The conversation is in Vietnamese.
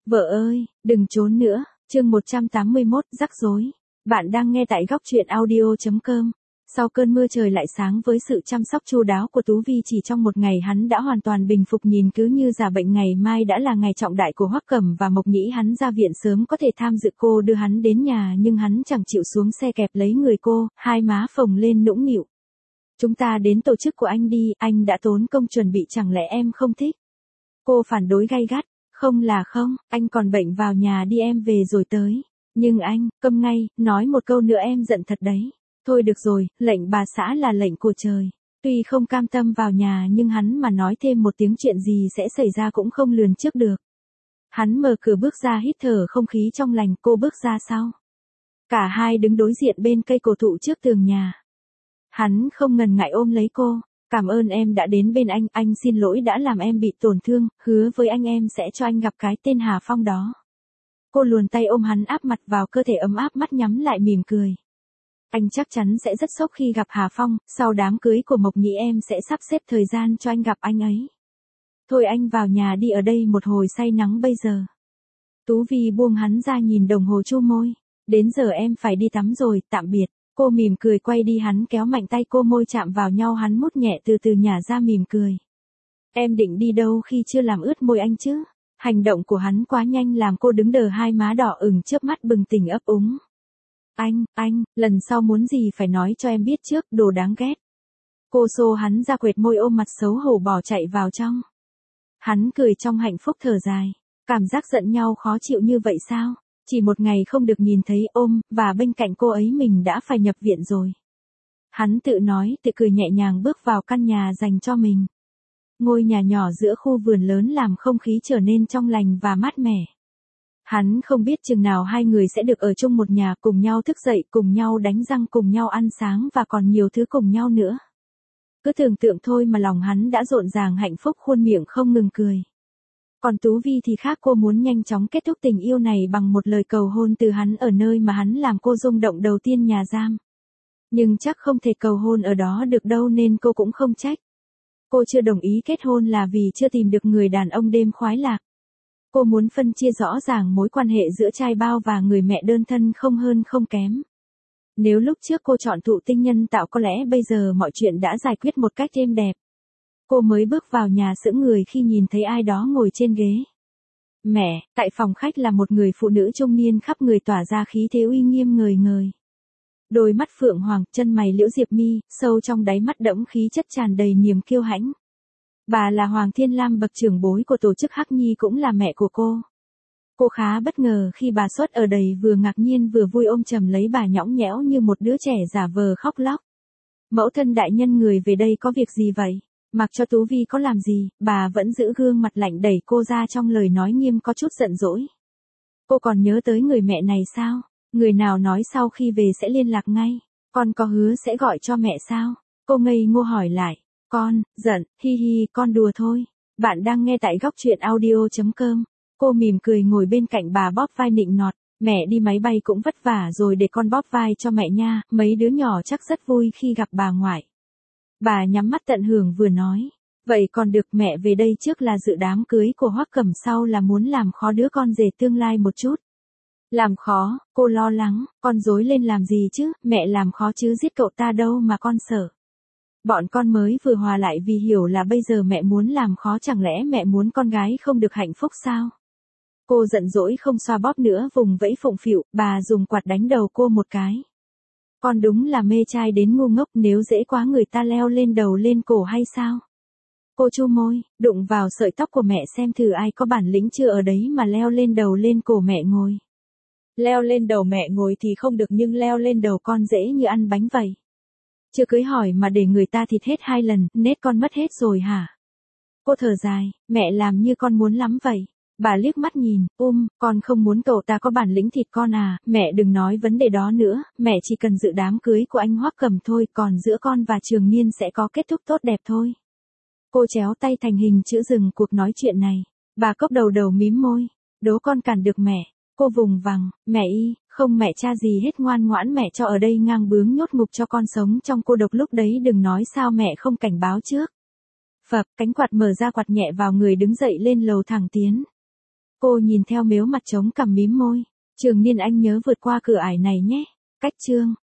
Vợ ơi, đừng trốn nữa, chương 181, rắc rối. Bạn đang nghe tại góc truyện audio.com. Sau cơn mưa trời lại sáng với sự chăm sóc chu đáo của Tú Vi, chỉ trong một ngày hắn đã hoàn toàn bình phục, nhìn cứ như giả bệnh. Ngày mai đã là ngày trọng đại của Hoắc Cẩm và Mộc Nhĩ, hắn ra viện sớm có thể tham dự. Cô đưa hắn đến nhà nhưng hắn chẳng chịu xuống xe kẹp lấy người cô, hai má phồng lên nũng nịu. Chúng ta đến tổ chức của anh đi, anh đã tốn công chuẩn bị, chẳng lẽ em không thích? Cô phản đối gay gắt. Không là không, anh còn bệnh, vào nhà đi, em về rồi tới. Nhưng anh, câm ngay, nói một câu nữa em giận thật đấy. Thôi được rồi, lệnh bà xã là lệnh của trời. Tuy không cam tâm vào nhà nhưng hắn mà nói thêm một tiếng chuyện gì sẽ xảy ra cũng không lường trước được. Hắn mở cửa bước ra, hít thở không khí trong lành. Cô bước ra sau. Cả hai đứng đối diện bên cây cổ thụ trước tường nhà. Hắn không ngần ngại ôm lấy cô. Cảm ơn em đã đến bên anh xin lỗi đã làm em bị tổn thương, hứa với anh em sẽ cho anh gặp cái tên Hà Phong đó. Cô luồn tay ôm hắn, áp mặt vào cơ thể ấm áp, mắt nhắm lại mỉm cười. Anh chắc chắn sẽ rất sốc khi gặp Hà Phong, sau đám cưới của Mộc Nhĩ em sẽ sắp xếp thời gian cho anh gặp anh ấy. Thôi anh vào nhà đi, ở đây một hồi say nắng bây giờ. Tú Vi buông hắn ra, nhìn đồng hồ, chu môi. Đến giờ em phải đi tắm rồi, tạm biệt. Cô mỉm cười quay đi, hắn kéo mạnh tay cô, môi chạm vào nhau, hắn mút nhẹ từ từ nhả ra mỉm cười. Em định đi đâu khi chưa làm ướt môi anh chứ? Hành động của hắn quá nhanh làm cô đứng đờ, hai má đỏ ửng, chớp mắt bừng tỉnh ấp úng. Anh, lần sau muốn gì phải nói cho em biết trước, đồ đáng ghét. Cô xô hắn ra, quệt môi, ôm mặt xấu hổ bỏ chạy vào trong. Hắn cười trong hạnh phúc, thở dài. Cảm giác giận nhau khó chịu như vậy sao? Chỉ một ngày không được nhìn thấy, ôm, và bên cạnh cô ấy mình đã phải nhập viện rồi. Hắn tự nói, tự cười nhẹ nhàng bước vào căn nhà dành cho mình. Ngôi nhà nhỏ giữa khu vườn lớn làm không khí trở nên trong lành và mát mẻ. Hắn không biết chừng nào hai người sẽ được ở chung một nhà, cùng nhau thức dậy, cùng nhau đánh răng, cùng nhau ăn sáng và còn nhiều thứ cùng nhau nữa. Cứ tưởng tượng thôi mà lòng hắn đã rộn ràng hạnh phúc, khuôn miệng không ngừng cười. Còn Tú Vi thì khác, cô muốn nhanh chóng kết thúc tình yêu này bằng một lời cầu hôn từ hắn ở nơi mà hắn làm cô rung động đầu tiên, nhà giam. Nhưng chắc không thể cầu hôn ở đó được đâu nên cô cũng không trách. Cô chưa đồng ý kết hôn là vì chưa tìm được người đàn ông đêm khoái lạc. Cô muốn phân chia rõ ràng mối quan hệ giữa trai bao và người mẹ đơn thân, không hơn không kém. Nếu lúc trước cô chọn thụ tinh nhân tạo có lẽ bây giờ mọi chuyện đã giải quyết một cách êm đẹp. Cô mới bước vào nhà sững người khi nhìn thấy ai đó ngồi trên ghế. Mẹ, tại phòng khách là một người phụ nữ trung niên, khắp người tỏa ra khí thế uy nghiêm ngời ngời. Đôi mắt phượng hoàng, chân mày liễu diệp mi, sâu trong đáy mắt đẫm khí chất tràn đầy niềm kiêu hãnh. Bà là Hoàng Thiên Lam, bậc trưởng bối của tổ chức Hắc Nhi, cũng là mẹ của cô. Cô khá bất ngờ khi bà xuất ở đây, vừa ngạc nhiên vừa vui, ôm chầm lấy bà nhõng nhẽo như một đứa trẻ giả vờ khóc lóc. Mẫu thân đại nhân, người về đây có việc gì vậy? Mặc cho Tú Vi có làm gì, bà vẫn giữ gương mặt lạnh, đẩy cô ra, trong lời nói nghiêm có chút giận dỗi. Cô còn nhớ tới người mẹ này sao? Người nào nói sau khi về sẽ liên lạc ngay? Con có hứa sẽ gọi cho mẹ sao? Cô ngây ngô hỏi lại. Con, giận, hi hi, con đùa thôi. Bạn đang nghe tại góc truyện audio.com. Cô mỉm cười ngồi bên cạnh bà, bóp vai nịnh nọt. Mẹ đi máy bay cũng vất vả rồi, để con bóp vai cho mẹ nha, mấy đứa nhỏ chắc rất vui khi gặp bà ngoại. Bà nhắm mắt tận hưởng vừa nói. Vậy còn được, mẹ về đây trước là dự đám cưới của Hoắc Cẩm, sau là muốn làm khó đứa con rể tương lai một chút. Làm khó? Cô lo lắng, con dối lên làm gì chứ, mẹ làm khó chứ giết cậu ta đâu mà con sợ. Bọn con mới vừa hòa lại vì hiểu là bây giờ mẹ muốn làm khó, chẳng lẽ mẹ muốn con gái không được hạnh phúc sao? Cô giận dỗi không xoa bóp nữa, vùng vẫy phụng phịu, bà dùng quạt đánh đầu cô một cái. Con đúng là mê trai đến ngu ngốc, nếu dễ quá người ta leo lên đầu lên cổ hay sao? Cô chu môi, đụng vào sợi tóc của mẹ xem thử ai có bản lĩnh chưa ở đấy mà leo lên đầu lên cổ mẹ ngồi. Leo lên đầu mẹ ngồi thì không được, nhưng leo lên đầu con dễ như ăn bánh vậy. Chưa cưới hỏi mà để người ta thịt hết 2 lần, nết con mất hết rồi hả? Cô thở dài, mẹ làm như con muốn lắm vậy. Bà liếc mắt nhìn, con không muốn cậu ta có bản lĩnh thịt con à, mẹ đừng nói vấn đề đó nữa, mẹ chỉ cần dự đám cưới của anh Hoắc Cẩm thôi, còn giữa con và Trường Niên sẽ có kết thúc tốt đẹp thôi. Cô chéo tay thành hình chữ dừng cuộc nói chuyện này. Bà cốc đầu mím môi, đố con cản được mẹ. Cô vùng vằng, mẹ y, không mẹ cha gì hết, ngoan ngoãn mẹ cho ở đây ngang bướng nhốt ngục cho con sống trong cô độc, lúc đấy đừng nói sao mẹ không cảnh báo trước. Phập, cánh quạt mở ra, quạt nhẹ vào người, đứng dậy lên lầu thẳng tiến. Cô nhìn theo mếu mặt trống cằm mím môi. Trường Niên anh nhớ vượt qua cửa ải này nhé. Cách chương.